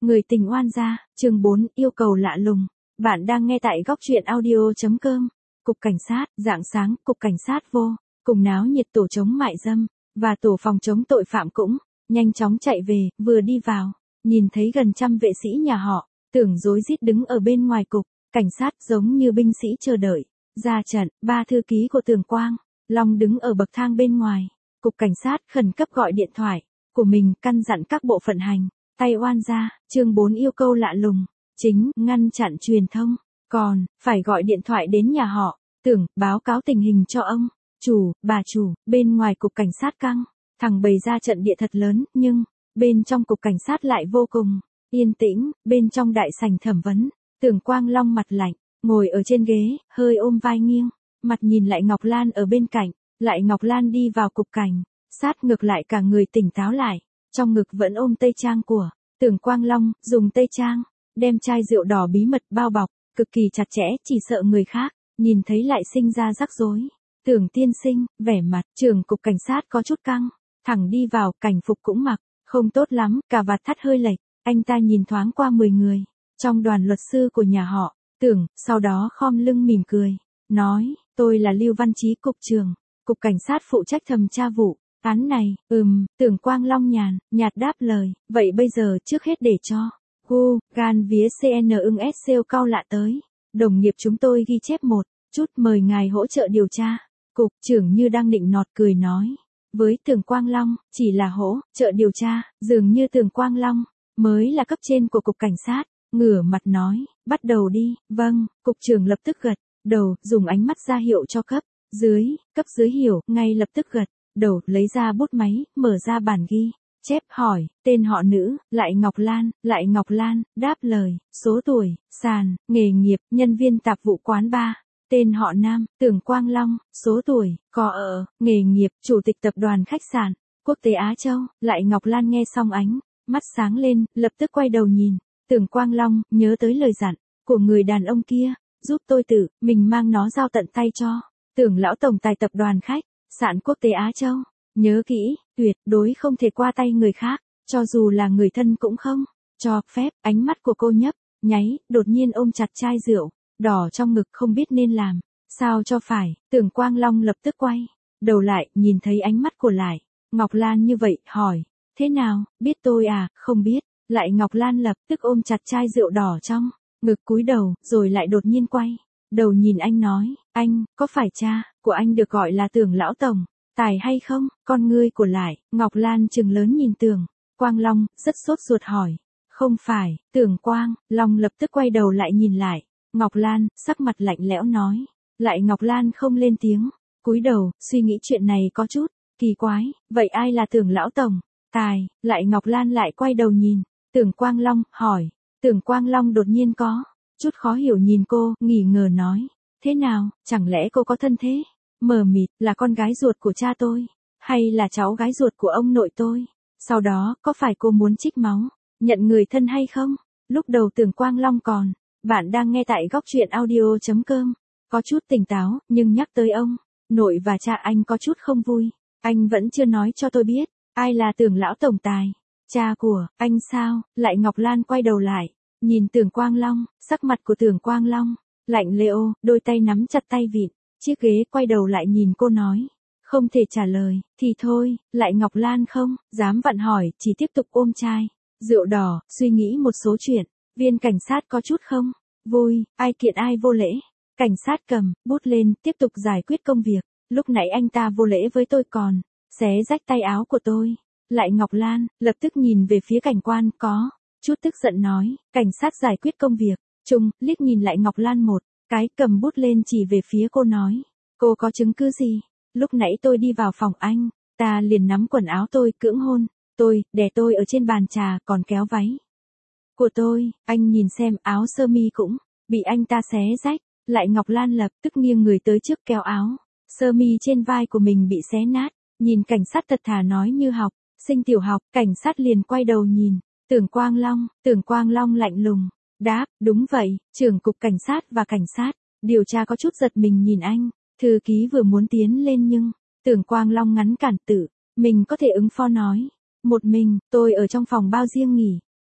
Người tình oan gia, chương 4, yêu cầu lạ lùng. Bạn đang nghe tại góc truyện audio.com. Cục cảnh sát, rạng sáng, cục cảnh sát vô, cùng náo nhiệt tổ chống mại dâm, và tổ phòng chống tội phạm cũng, nhanh chóng chạy về, vừa đi vào, nhìn thấy gần trăm vệ sĩ nhà họ, Tưởng rối rít đứng ở bên ngoài cục, cảnh sát giống như binh sĩ chờ đợi. Ra trận, ba thư ký của Tưởng Quang, Long đứng ở bậc thang bên ngoài, cục cảnh sát khẩn cấp gọi điện thoại của mình căn dặn các bộ phận hành. Tay oan gia, chương 4 yêu cầu lạ lùng, chính, ngăn chặn truyền thông, còn, phải gọi điện thoại đến nhà họ, Tưởng, báo cáo tình hình cho ông, bà chủ, bên ngoài cục cảnh sát căng, thằng bày ra trận địa thật lớn, nhưng, bên trong cục cảnh sát lại vô cùng, yên tĩnh, bên trong đại sảnh thẩm vấn, Tưởng Quang Long mặt lạnh, ngồi ở trên ghế, hơi ôm vai nghiêng, mặt nhìn lại Ngọc Lan ở bên cạnh, lại Ngọc Lan đi vào cục cảnh, sát ngược lại cả người tỉnh táo lại. Trong ngực vẫn ôm tây trang của Tưởng Quang Long, dùng tây trang, đem chai rượu đỏ bí mật bao bọc, cực kỳ chặt chẽ, chỉ sợ người khác, nhìn thấy lại sinh ra rắc rối. Tưởng tiên sinh, vẻ mặt, trưởng cục cảnh sát có chút căng, thẳng đi vào, cảnh phục cũng mặc, không tốt lắm, cà vạt thắt hơi lệch, anh ta nhìn thoáng qua 10 người, trong đoàn luật sư của nhà họ, Tưởng, sau đó khom lưng mỉm cười, nói, tôi là Lưu Văn Chí cục trưởng, cục cảnh sát phụ trách thẩm tra vụ. Án này, Tưởng Quang Long nhạt đáp lời, vậy bây giờ trước hết để cho, gan vía CN ưng SEO cao lạ tới, đồng nghiệp chúng tôi ghi chép một chút mời ngài hỗ trợ điều tra, cục trưởng như đang định nọt cười nói, với Tưởng Quang Long, chỉ là hỗ trợ điều tra, dường như Tưởng Quang Long, mới là cấp trên của cục cảnh sát, ngửa mặt nói, bắt đầu đi, vâng, cục trưởng lập tức gật đầu, dùng ánh mắt ra hiệu cho cấp dưới hiểu, ngay lập tức gật đầu, lấy ra bút máy, mở ra bản ghi chép, hỏi, tên họ nữ, lại Ngọc Lan, đáp lời, số tuổi, sàn, nghề nghiệp, nhân viên tạp vụ quán bar, tên họ nam, Tưởng Quang Long, số tuổi, có ở, nghề nghiệp, chủ tịch tập đoàn khách sạn, quốc tế Á Châu, lại Ngọc Lan nghe xong ánh mắt sáng lên, lập tức quay đầu nhìn, Tưởng Quang Long, nhớ tới lời dặn của người đàn ông kia, giúp tôi mình mang nó giao tận tay cho, Tưởng lão tổng tài tập đoàn khách sạn quốc tế Á Châu, nhớ kỹ, tuyệt đối không thể qua tay người khác, cho dù là người thân cũng không cho phép. Ánh mắt của cô nhấp nháy, đột nhiên ôm chặt chai rượu đỏ trong ngực, không biết nên làm sao cho phải. Tưởng Quang Long lập tức quay đầu lại, nhìn thấy ánh mắt của lại Ngọc Lan như vậy, hỏi, thế nào, biết tôi à? Không biết. Lại Ngọc Lan lập tức ôm chặt chai rượu đỏ trong ngực, cúi đầu, rồi lại đột nhiên quay đầu nhìn anh nói, anh, có phải cha của anh được gọi là Tưởng lão tổng tài hay không? Con ngươi của lại Ngọc Lan trừng lớn nhìn Tưởng Quang Long, rất sốt ruột hỏi, không phải. Tưởng Quang Long lập tức quay đầu lại nhìn lại Ngọc Lan, sắc mặt lạnh lẽo nói, lại Ngọc Lan không lên tiếng, cúi đầu, suy nghĩ chuyện này có chút kỳ quái, vậy ai là Tưởng lão tổng tài? Lại Ngọc Lan lại quay đầu nhìn Tưởng Quang Long, hỏi. Tưởng Quang Long đột nhiên có chút khó hiểu nhìn cô, nghi ngờ nói, thế nào, chẳng lẽ cô có thân thế? Mờ mịt, là con gái ruột của cha tôi, hay là cháu gái ruột của ông nội tôi? Sau đó, có phải cô muốn trích máu, nhận người thân hay không? Lúc đầu Tưởng Quang Long còn, bạn đang nghe tại góc truyện audio.com, có chút tỉnh táo, nhưng nhắc tới ông nội và cha anh có chút không vui. Anh vẫn chưa nói cho tôi biết, ai là Tưởng lão tổng tài, cha của anh sao? Lại Ngọc Lan quay đầu lại, nhìn Tưởng Quang Long, sắc mặt của Tưởng Quang Long lạnh lẽo, đôi tay nắm chặt tay vịn chiếc ghế, quay đầu lại nhìn cô nói, không thể trả lời thì thôi. Lại Ngọc Lan không dám vặn hỏi, chỉ tiếp tục ôm chai rượu đỏ, suy nghĩ một số chuyện. Viên cảnh sát có chút không vui, ai kiện ai vô lễ. Cảnh sát cầm bút lên, tiếp tục giải quyết công việc. Lúc nãy anh ta vô lễ với tôi, còn xé rách tay áo của tôi. Lại Ngọc Lan lập tức nhìn về phía cảnh quan, có chút tức giận nói, cảnh sát giải quyết công việc. Trung liếc nhìn lại Ngọc Lan một cái, cầm bút lên chỉ về phía cô nói, cô có chứng cứ gì? Lúc nãy tôi đi vào phòng anh, ta liền nắm quần áo tôi, cưỡng hôn tôi, đè tôi ở trên bàn trà, còn kéo váy của tôi, anh nhìn xem, áo sơ mi cũng bị anh ta xé rách. Lại Ngọc Lan lập tức nghiêng người tới trước, kéo áo sơ mi trên vai của mình bị xé nát, nhìn cảnh sát thật thà nói như học sinh tiểu học. Cảnh sát liền quay đầu nhìn Tưởng Quang Long lạnh lùng đáp, đúng vậy, trưởng cục cảnh sát và cảnh sát điều tra có chút giật mình nhìn anh. Thư ký vừa muốn tiến lên nhưng Tưởng Quang Long ngăn cản, tự mình có thể ứng phó nói, một mình, tôi ở trong phòng bao riêng nghỉ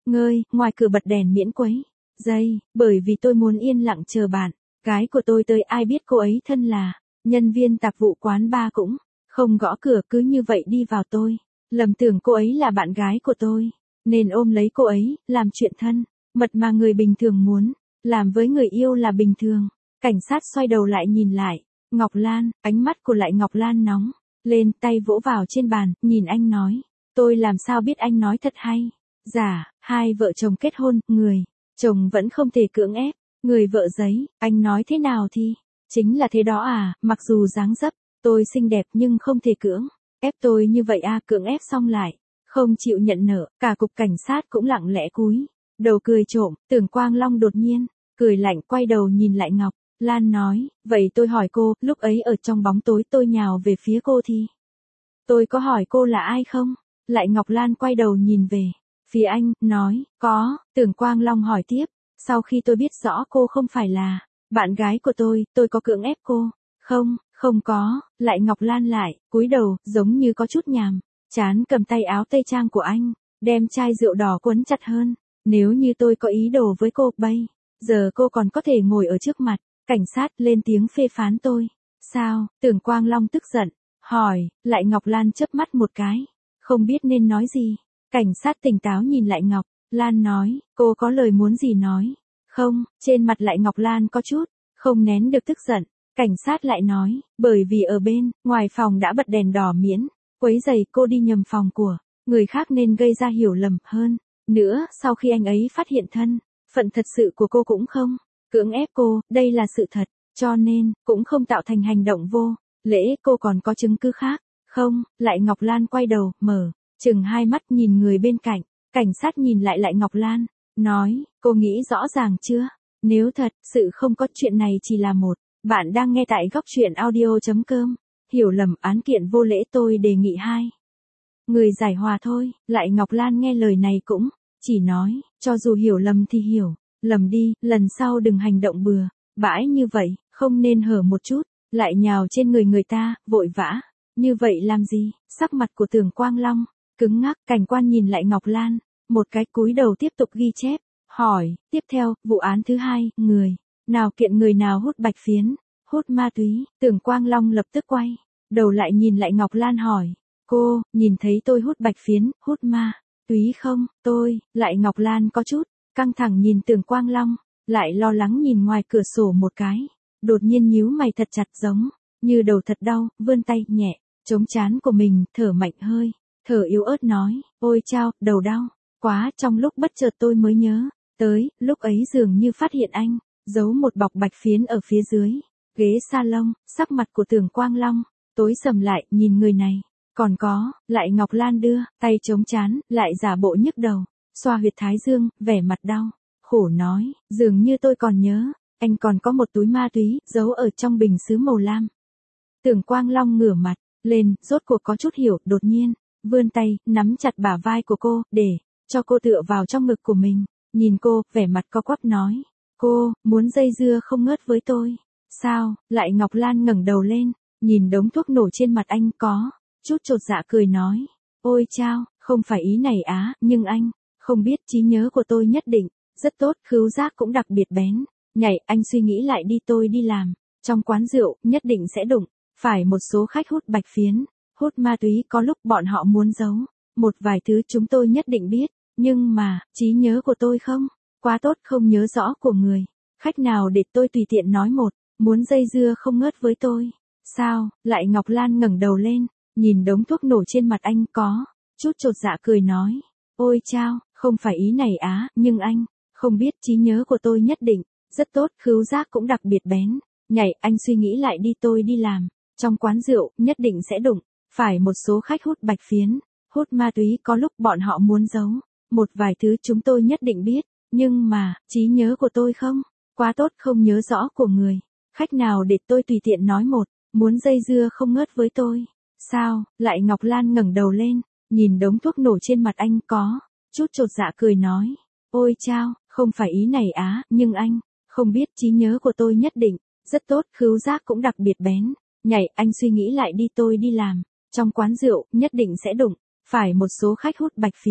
Ngơi, ngoài cửa bật đèn miễn quấy. Giây, bởi vì tôi muốn yên lặng chờ bạn. Gái của tôi tới ai biết cô ấy thân là nhân viên tạp vụ quán bar cũng không gõ cửa cứ như vậy đi vào tôi. Lầm tưởng cô ấy là bạn gái của tôi, nên ôm lấy cô ấy, làm chuyện thân, mật mà người bình thường muốn, làm với người yêu là bình thường. Cảnh sát xoay đầu lại nhìn lại, Ngọc Lan, ánh mắt của lại Ngọc Lan nóng, lên tay vỗ vào trên bàn, nhìn anh nói, tôi làm sao biết anh nói thật hay. Dạ, hai vợ chồng kết hôn, người chồng vẫn không thể cưỡng ép, người vợ giấy, anh nói thế nào thì, chính là thế đó à, mặc dù dáng dấp, tôi xinh đẹp nhưng không thể cưỡng ép tôi như vậy à, cưỡng ép xong lại, không chịu nhận nợ, cả cục cảnh sát cũng lặng lẽ cúi đầu cười trộm, Tưởng Quang Long đột nhiên, cười lạnh quay đầu nhìn lại Ngọc Lan nói, vậy tôi hỏi cô, lúc ấy ở trong bóng tối tôi nhào về phía cô thì, tôi có hỏi cô là ai không? Lại Ngọc Lan quay đầu nhìn về phía anh, nói, có, Tưởng Quang Long hỏi tiếp, sau khi tôi biết rõ cô không phải là bạn gái của tôi có cưỡng ép cô? Không, không có, lại Ngọc Lan lại, cúi đầu, giống như có chút nhàm, chán cầm tay áo tây trang của anh, đem chai rượu đỏ quấn chặt hơn, nếu như tôi có ý đồ với cô, bây giờ cô còn có thể ngồi ở trước mặt, cảnh sát lên tiếng phê phán tôi. Sao, Tưởng Quang Long tức giận, hỏi, lại Ngọc Lan chớp mắt một cái, không biết nên nói gì. Cảnh sát tỉnh táo nhìn lại Ngọc Lan nói, cô có lời muốn gì nói? Không, trên mặt lại Ngọc Lan có chút, không nén được tức giận. Cảnh sát lại nói, bởi vì ở bên, ngoài phòng đã bật đèn đỏ miễn, quấy giày cô đi nhầm phòng của người khác nên gây ra hiểu lầm hơn. Nữa, sau khi anh ấy phát hiện thân phận thật sự của cô cũng không cưỡng ép cô, đây là sự thật, cho nên, cũng không tạo thành hành động vô lễ, cô còn có chứng cứ khác. Không, lại Ngọc Lan quay đầu, mở chừng hai mắt nhìn người bên cạnh, cảnh sát nhìn lại lại Ngọc Lan, nói, cô nghĩ rõ ràng chưa? Nếu thật sự không có chuyện này chỉ là một, bạn đang nghe tại góc truyện audio.com, hiểu lầm án kiện vô lễ tôi đề nghị hai người giải hòa thôi. Lại Ngọc Lan nghe lời này cũng chỉ nói, cho dù hiểu lầm thì hiểu lầm đi, lần sau đừng hành động bừa bãi như vậy, không nên hở một chút lại nhào trên người người ta, vội vã như vậy làm gì? Sắc mặt của Tưởng Quang Long cứng ngắc, cảnh quan nhìn lại Ngọc Lan, một cái cúi đầu tiếp tục ghi chép, hỏi, tiếp theo, vụ án thứ hai, người nào kiện người nào hút bạch phiến, hút ma túy. Tưởng Quang Long lập tức quay đầu lại nhìn lại Ngọc Lan hỏi, cô nhìn thấy tôi hút bạch phiến, hút ma túy không? Tôi, lại Ngọc Lan có chút căng thẳng nhìn Tưởng Quang Long, lại lo lắng nhìn ngoài cửa sổ một cái, đột nhiên nhíu mày thật chặt, giống như đầu thật đau, vươn tay nhẹ chống trán của mình, thở mạnh hơi thở yếu ớt nói, ôi chao, đầu đau quá. Trong lúc bất chợt tôi mới nhớ tới, lúc ấy dường như phát hiện anh giấu một bọc bạch phiến ở phía dưới ghế salon. Sắc mặt của Tưởng Quang Long tối sầm lại, nhìn người này. Còn có, lại Ngọc Lan đưa tay chống trán, lại giả bộ nhức đầu, xoa huyệt thái dương, vẻ mặt đau khổ nói, dường như tôi còn nhớ, anh còn có một túi ma túy giấu ở trong bình sứ màu lam. Tưởng Quang Long ngửa mặt lên, rốt cuộc có chút hiểu, đột nhiên vươn tay nắm chặt bả vai của cô, để cho cô tựa vào trong ngực của mình, nhìn cô, vẻ mặt co quắp nói, cô muốn dây dưa không ngớt với tôi sao? Lại Ngọc Lan ngẩng đầu lên, nhìn đống thuốc nổ trên mặt anh, có chút chột dạ cười nói, ôi chao, không phải ý này á, nhưng anh không biết trí nhớ của tôi nhất định rất tốt, khứu giác cũng đặc biệt bén nhạy. Anh suy nghĩ lại đi, tôi đi làm trong quán rượu, nhất định sẽ đụng phải một số khách hút bạch phiến, hút ma túy, có lúc bọn họ muốn giấu một vài thứ chúng tôi nhất định biết, nhưng mà trí nhớ của tôi không quá tốt, không nhớ rõ của người khách nào để tôi tùy tiện nói một, muốn dây dưa không ngớt với tôi sao? Lại Ngọc Lan ngẩng đầu lên, nhìn đống thuốc nổ trên mặt anh, có chút chột dạ cười nói, ôi chao, không phải ý này á, nhưng anh không biết trí nhớ của tôi nhất định rất tốt, khứu giác cũng đặc biệt bén nhạy. Anh suy nghĩ lại đi, tôi đi làm trong quán rượu, nhất định sẽ đụng phải một số khách hút bạch phiến, hút ma túy, có lúc bọn họ muốn giấu một vài thứ chúng tôi nhất định biết, nhưng mà trí nhớ của tôi không quá tốt, không nhớ rõ của người khách nào để tôi tùy tiện nói một, muốn dây dưa không ngớt với tôi sao? Lại Ngọc Lan ngẩng đầu lên, nhìn đống thuốc nổ trên mặt anh, có chút chột dạ cười nói, ôi chao, không phải ý này á, nhưng anh không biết trí nhớ của tôi nhất định rất tốt, khứu giác cũng đặc biệt bén nhạy. Anh suy nghĩ lại đi, tôi đi làm trong quán rượu, nhất định sẽ đụng phải một số khách hút bạch phiến,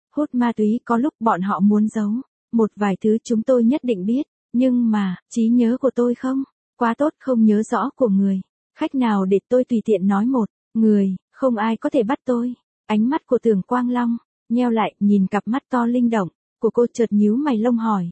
hút ma túy có lúc bọn họ muốn giấu. Một vài thứ chúng tôi nhất định biết, nhưng mà, trí nhớ của tôi không, quá tốt không nhớ rõ của người. Khách nào để tôi tùy tiện nói một, người, không ai có thể bắt tôi. Ánh mắt của Tưởng Quang Long, nheo lại nhìn cặp mắt to linh động, của cô chợt nhíu mày lông hỏi.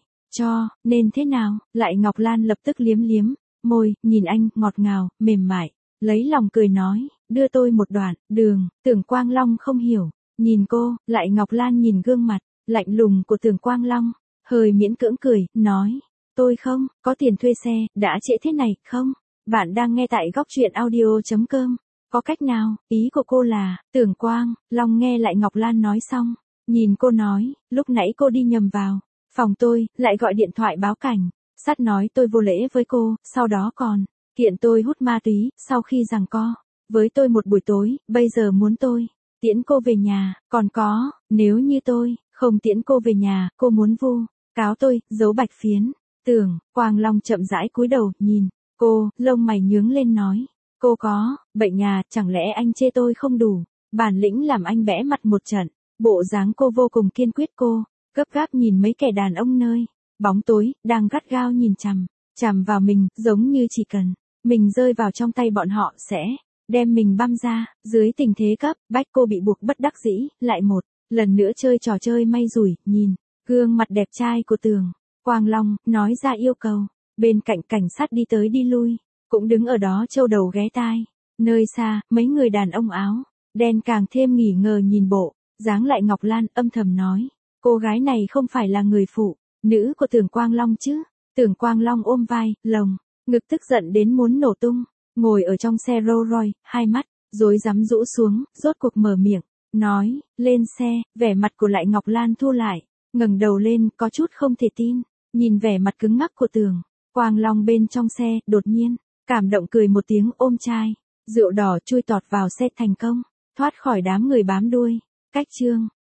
Nên thế nào, lại Ngọc Lan lập tức liếm liếm, môi, nhìn anh, ngọt ngào, mềm mại, lấy lòng cười nói, đưa tôi một đoạn, đường, Tưởng Quang Long không hiểu, nhìn cô, lại Ngọc Lan nhìn gương mặt, lạnh lùng của Tưởng Quang Long, hơi miễn cưỡng cười, nói, tôi không, có tiền thuê xe, đã trễ thế này, không? Bạn đang nghe tại góc truyện audio.com. Có cách nào, ý của cô là, Tưởng Quang Long nghe lại Ngọc Lan nói xong, nhìn cô nói, lúc nãy cô đi nhầm vào phòng tôi, lại gọi điện thoại báo cảnh, sát nói tôi vô lễ với cô, sau đó còn kiện tôi hút ma túy, sau khi giằng co với tôi một buổi tối, bây giờ muốn tôi tiễn cô về nhà, còn có, nếu như tôi không tiễn cô về nhà, cô muốn vu cáo tôi, giấu bạch phiến. Tưởng Quang Long chậm rãi cúi đầu, nhìn cô, lông mày nhướng lên nói, cô có bệnh à, chẳng lẽ anh chê tôi không đủ bản lĩnh làm anh bẽ mặt một trận. Bộ dáng cô vô cùng kiên quyết, cô gấp gáp nhìn mấy kẻ đàn ông nơi bóng tối, đang gắt gao nhìn chằm vào mình, giống như chỉ cần mình rơi vào trong tay bọn họ sẽ đem mình băm ra. Dưới tình thế cấp bách, cô bị buộc bất đắc dĩ, lại một lần nữa chơi trò chơi may rủi, nhìn gương mặt đẹp trai của Tưởng Quang Long, nói ra yêu cầu. Bên cạnh cảnh sát đi tới đi lui, cũng đứng ở đó châu đầu ghé tai. Nơi xa, mấy người đàn ông áo đen càng thêm nghỉ ngờ nhìn bộ dáng lại Ngọc Lan, âm thầm nói, cô gái này không phải là người phụ nữ của Tưởng Quang Long chứ? Tưởng Quang Long ôm vai, lồng ngực tức giận đến muốn nổ tung, ngồi ở trong xe Rolls Royce, hai mắt rối rắm rũ xuống, rốt cuộc mở miệng nói, lên xe. Vẻ mặt của lại Ngọc Lan thu lại, ngẩng đầu lên, có chút không thể tin, nhìn vẻ mặt cứng ngắc của Tưởng Quang Long bên trong xe, đột nhiên cảm động cười một tiếng, ôm chai rượu đỏ chui tọt vào xe thành công thoát khỏi đám người bám đuôi. Cách chương